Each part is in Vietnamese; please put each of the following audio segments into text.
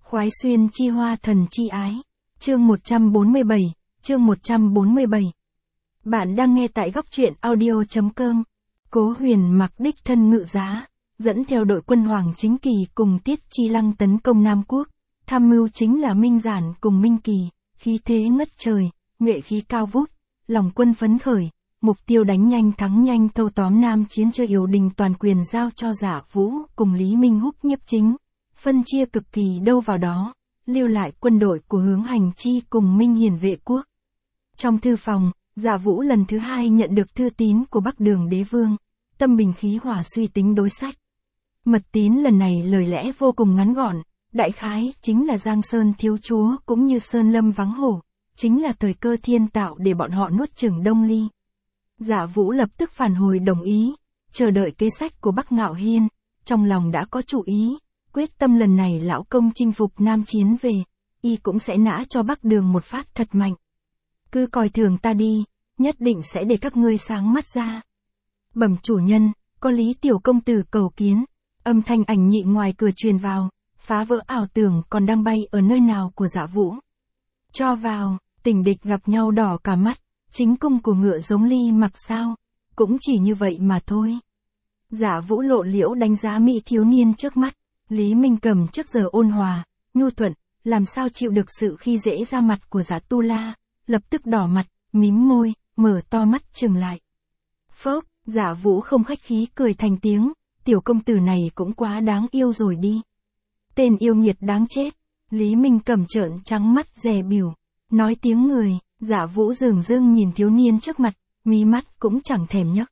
Khoái xuyên chi hoa thần chi ái. Chương 147, chương 147. Bạn đang nghe tại góc truyện audio.com. Cố Huyền mặc đích thân ngự giá, dẫn theo đội quân Hoàng Chính Kỳ cùng Tiết Chi Lăng tấn công Nam Quốc. Tham mưu chính là Minh Giản cùng Minh Kỳ, khí thế ngất trời, nhuệ khí cao vút, lòng quân phấn khởi, mục tiêu đánh nhanh thắng nhanh thâu tóm Nam Chiến Chơi Yểu Đình toàn quyền giao cho Giả Vũ cùng Lý Minh Húc nhiếp chính, phân chia cực kỳ đâu vào đó, lưu lại quân đội của Hướng Hành Chi cùng Minh Hiển vệ quốc. Trong thư phòng, Giả Vũ lần thứ hai nhận được thư tín của Bắc Đường Đế Vương, tâm bình khí hòa suy tính đối sách. Mật tín lần này lời lẽ vô cùng ngắn gọn, đại khái chính là Giang Sơn thiếu chúa cũng như Sơn Lâm vắng hổ, chính là thời cơ thiên tạo để bọn họ nuốt chửng Đông Ly. Giả Vũ lập tức phản hồi đồng ý, chờ đợi kế sách của Bắc Ngạo Hiên, trong lòng đã có chủ ý, quyết tâm lần này lão công chinh phục Nam Chiến về, y cũng sẽ nã cho Bắc Đường một phát thật mạnh. Cứ coi thường ta đi, nhất định sẽ để các ngươi sáng mắt ra. Bẩm chủ nhân, có Lý tiểu công tử cầu kiến. Âm thanh Ảnh Nhị ngoài cửa truyền vào, phá vỡ ảo tưởng còn đang bay ở nơi nào của Giả Vũ. Cho vào, tình địch gặp nhau đỏ cả mắt, chính cung của ngựa giống ly mặc sao, cũng chỉ như vậy mà thôi. Giả Vũ lộ liễu đánh giá mỹ thiếu niên trước mắt, Lý Minh Cầm trước giờ ôn hòa, nhu thuận, làm sao chịu được sự khi dễ ra mặt của Giả Tu La, lập tức đỏ mặt, mím môi, mở to mắt trừng lại. Phốc, Giả Vũ không khách khí cười thành tiếng, tiểu công tử này cũng quá đáng yêu rồi đi. Tên yêu nghiệt đáng chết. Lý Minh Cầm trợn trắng mắt dè bỉu, nói tiếng người. Giả Vũ dửng dưng nhìn thiếu niên trước mặt, mí mắt cũng chẳng thèm nhấc.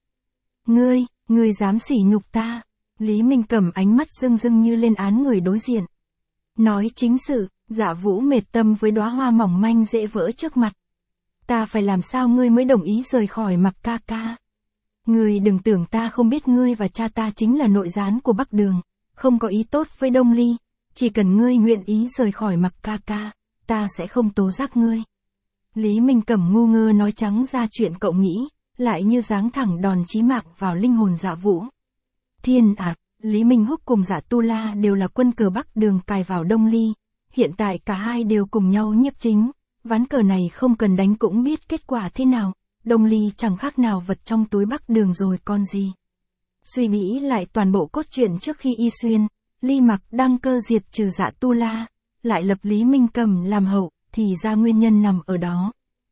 Ngươi dám sỉ nhục ta. Lý Minh Cầm ánh mắt rưng rưng như lên án người đối diện. Nói chính sự, Giả Vũ mệt tâm với đóa hoa mỏng manh dễ vỡ trước mặt. Ta phải làm sao ngươi mới đồng ý rời khỏi Mặc ca ca? Ngươi đừng tưởng ta không biết ngươi và cha ta chính là nội gián của Bắc Đường, không có ý tốt với Đông Ly, chỉ cần ngươi nguyện ý rời khỏi Mặc ca ca, ta sẽ không tố giác ngươi. Lý Minh Cẩm ngu ngơ nói trắng ra chuyện cậu nghĩ, lại như giáng thẳng đòn chí mạng vào linh hồn Giả Vũ. Thiên ạ, Lý Minh Húc cùng Giả Tu La đều là quân cờ Bắc Đường cài vào Đông Ly, hiện tại cả hai đều cùng nhau nhiếp chính, ván cờ này không cần đánh cũng biết kết quả thế nào. Đông Ly chẳng khác nào vật trong túi Bắc Đường rồi còn gì. Suy nghĩ lại toàn bộ cốt truyện trước khi y xuyên, Ly Mặc đăng cơ diệt trừ Giả Tu La, lại lập Lý Minh Cầm làm hậu, thì ra nguyên nhân nằm ở đó.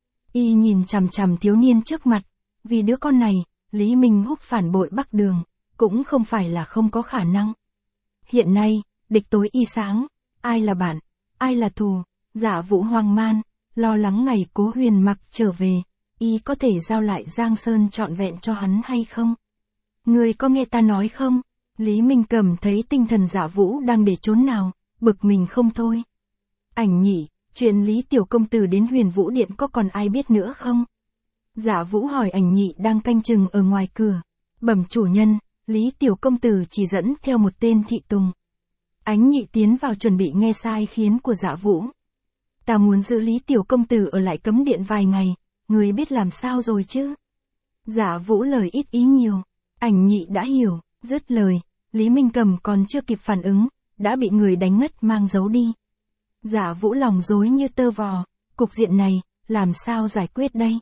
Y nhìn chằm chằm thiếu niên trước mặt, vì đứa con này, Lý Minh Húc phản bội Bắc Đường, cũng không phải là không có khả năng. Hiện nay, địch tối y sáng, ai là bạn, ai là thù, Giả Vũ hoang man, lo lắng ngày Cố Huyền Mặc trở về. Y có thể giao lại Giang Sơn trọn vẹn cho hắn hay không? Ngươi có nghe ta nói không? Lý Minh Cầm thấy tinh thần Giả Vũ đang để chốn nào, bực mình không thôi. Ảnh Nhị, chuyện Lý tiểu công tử đến Huyền Vũ Điện có còn ai biết nữa không? Giả Vũ hỏi Ảnh Nhị đang canh chừng ở ngoài cửa. Bẩm chủ nhân, Lý tiểu công tử chỉ dẫn theo một tên thị tùng. Ảnh Nhị tiến vào chuẩn bị nghe sai khiến của Giả Vũ. Ta muốn giữ Lý tiểu công tử ở lại cấm điện vài ngày. Người biết làm sao rồi chứ? Giả Vũ lời ít ý nhiều. Ảnh Nhị đã hiểu, dứt lời, Lý Minh Cầm còn chưa kịp phản ứng, đã bị người đánh ngất mang giấu đi. Giả Vũ lòng rối như tơ vò, cục diện này, làm sao giải quyết đây?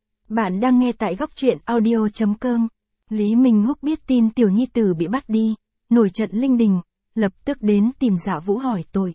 Bạn đang nghe tại góc truyện audio.com. Lý Minh Húc biết tin tiểu nhi tử bị bắt đi, nổi trận linh đình, lập tức đến tìm Giả Vũ hỏi tội.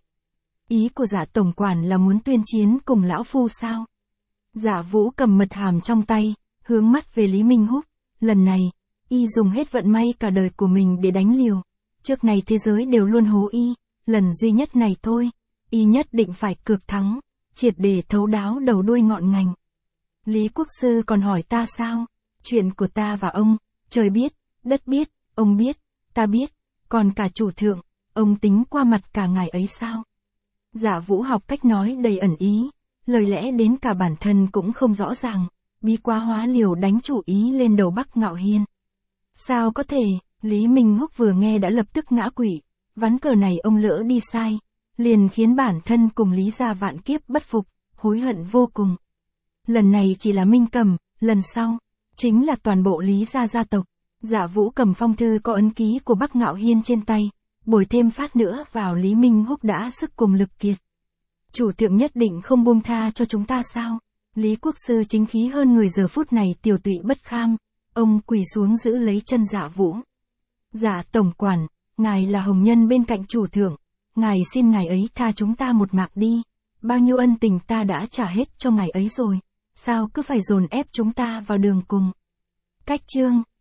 Ý của Giả tổng quản là muốn tuyên chiến cùng lão phu sao? Giả Vũ cầm mật hàm trong tay, hướng mắt về Lý Minh Húc, lần này, y dùng hết vận may cả đời của mình để đánh liều. Trước này thế giới đều luôn hố y, lần duy nhất này thôi, y nhất định phải cược thắng, triệt để thấu đáo đầu đuôi ngọn ngành. Lý Quốc sư còn hỏi ta sao? Chuyện của ta và ông, trời biết, đất biết, ông biết, ta biết, còn cả chủ thượng, ông tính qua mặt cả ngài ấy sao? Giả Vũ học cách nói đầy ẩn ý. Lời lẽ đến cả bản thân cũng không rõ ràng, bí quá hóa liều đánh chủ ý lên đầu Bắc Ngạo Hiên. Sao có thể, Lý Minh Húc vừa nghe đã lập tức ngã quỵ, ván cờ này ông lỡ đi sai, liền khiến bản thân cùng Lý gia vạn kiếp bất phục, hối hận vô cùng. Lần này chỉ là Minh Cầm, lần sau, chính là toàn bộ Lý gia gia tộc. Giả Vũ cầm phong thư có ấn ký của Bắc Ngạo Hiên trên tay, bồi thêm phát nữa vào Lý Minh Húc đã sức cùng lực kiệt. Chủ thượng nhất định không buông tha cho chúng ta sao? Lý Quốc Sư chính khí hơn người giờ phút này tiều tụy bất kham, ông quỳ xuống giữ lấy chân Dạ Vũ. Dạ tổng quản, ngài là hồng nhân bên cạnh chủ thượng, ngài xin ngài ấy tha chúng ta một mạng đi, bao nhiêu ân tình ta đã trả hết cho ngài ấy rồi, sao cứ phải dồn ép chúng ta vào đường cùng. Cách chương